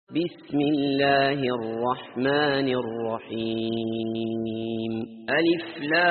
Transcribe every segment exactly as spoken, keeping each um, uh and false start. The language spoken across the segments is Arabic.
بسم الله الرحمن الرحيم ألف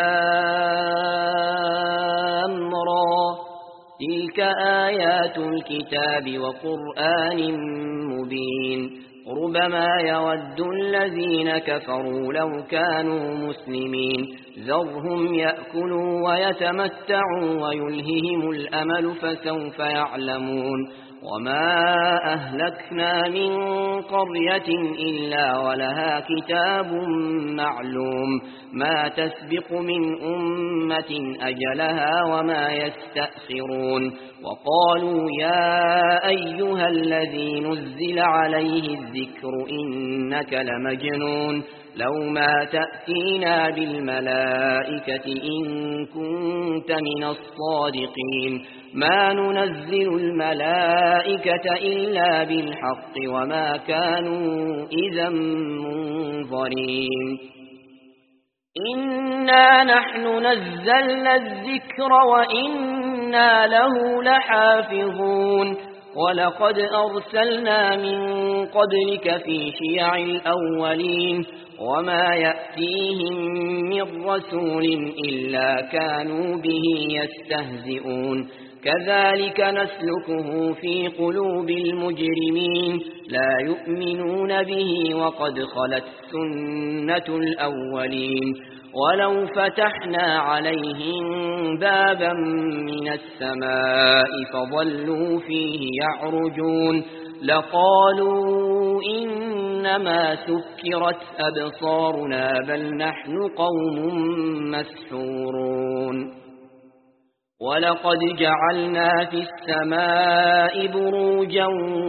لام را تلك آيات الكتاب وقرآن مبين ربما يود الذين كفروا لو كانوا مسلمين ذرهم يأكلوا ويتمتعوا ويلههم الأمل فسوف يعلمون وما أهلكنا من قرية إلا ولها كتاب معلوم ما تسبق من أمة أجلها وما يستأخرون وقالوا يا أيها الذي نزل عليه الذكر إنك لمجنون لو ما تأتينا بالملائكة إن كنت من الصادقين ما ننزل الملائكة إلا بالحق وما كانوا إذا منظرين إنا نحن نزلنا الذكر وإنا له لحافظون ولقد أرسلنا من قبلك في شيع الأولين وما يأتيهم من رسول إلا كانوا به يستهزئون كذلك نسلكه في قلوب المجرمين لا يؤمنون به وقد خلت سنة الأولين ولو فتحنا عليهم بابا من السماء فظلوا فيه يعرجون لقالوا إنما سكرت أبصارنا بل نحن قوم مسحورون ولقد جعلنا في السماء بروجا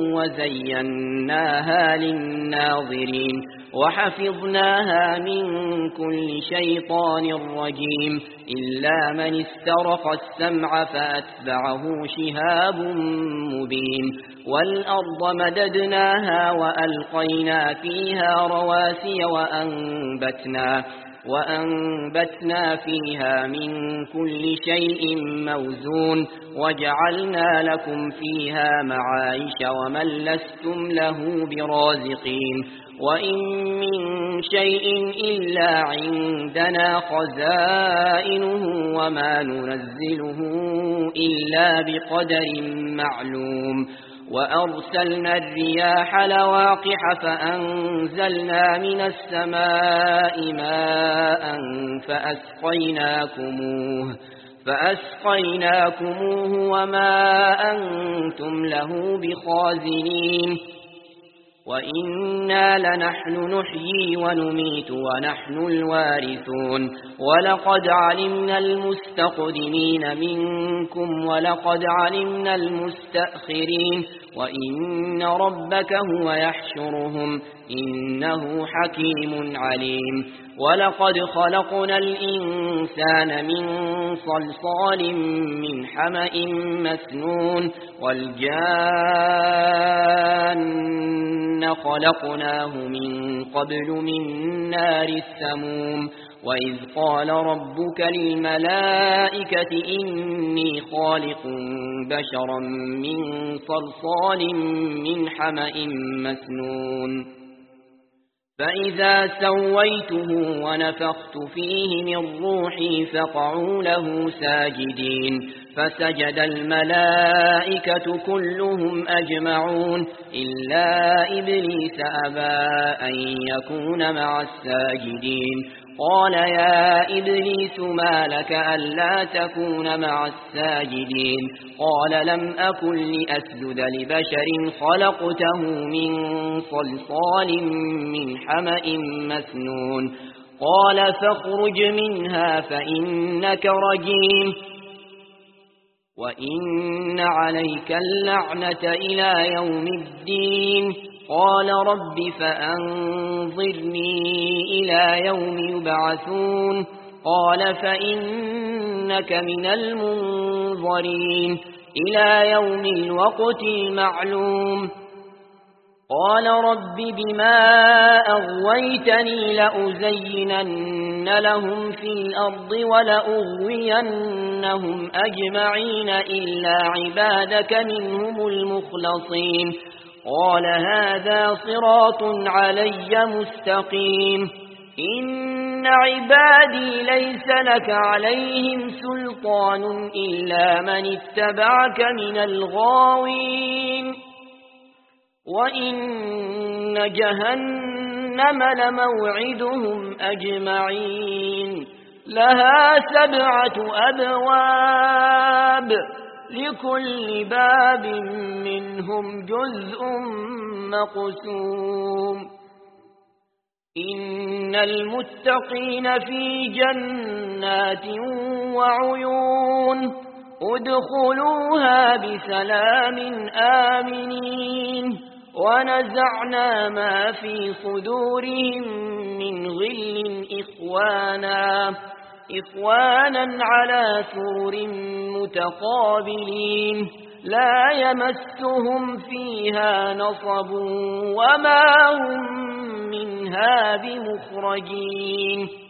وزيناها للناظرين وحفظناها من كل شيطان رجيم إلا من استرق السمع فأتبعه شهاب مبين والأرض مددناها وألقينا فيها رواسي وأنبتنا وأنبتنا فيها من كل شيء موزون وجعلنا لكم فيها معايش ومن لستم له برازقين وإن من شيء إلا عندنا خزائنه وما ننزله إلا بقدر معلوم وأرسلنا الرياح لواقح فأنزلنا من السماء ماء فأسقيناكموه فأسقيناكموه وما أنتم له بخازنين وإنا لنحن نحيي ونميت ونحن الوارثون ولقد علمنا المستقدمين منكم ولقد علمنا المستأخرين وإن ربك هو يحشرهم إنه حكيم عليم ولقد خلقنا الإنسان من صلصال من حمأ مسنون والجان خلقناه من قبل من نار السموم وإذ قال ربك للملائكة إني خالق بشرا من صلصال من حمأ مسنون فإذا سويته ونفخت فيه من روحي فقعوا له ساجدين فسجد الملائكة كلهم أجمعون إلا إبليس أبى أن يكون مع الساجدين قال يا إبليس ما لك ألا تكون مع الساجدين قال لم أكن لأسجد لبشر خلقته من صلصال من حمأ مسنون قال فاخرج منها فإنك رجيم وإن عليك اللعنة إلى يوم الدين قال رب فأنظرني إلى يوم يبعثون قال فإنك من المنظرين إلى يوم الوقت المعلوم قال رب بما أغويتني لأزينن لهم في الأرض ولأغوينهم أجمعين إلا عبادك منهم المخلصين قال هذا صراط علي مستقيم إن عبادي ليس لك عليهم سلطان إلا من اتبعك من الغاوين وإن جهنم لموعدهم أجمعين لها سبعة أبواب لكل باب منهم جزء مقسوم إن المتقين في جنات وعيون ادخلوها بسلام آمنين ونزعنا ما في صدورهم من غل إخوانا إخوانا على سرر متقابلين لا يمسهم فيها نصب وما هم منها بمخرجين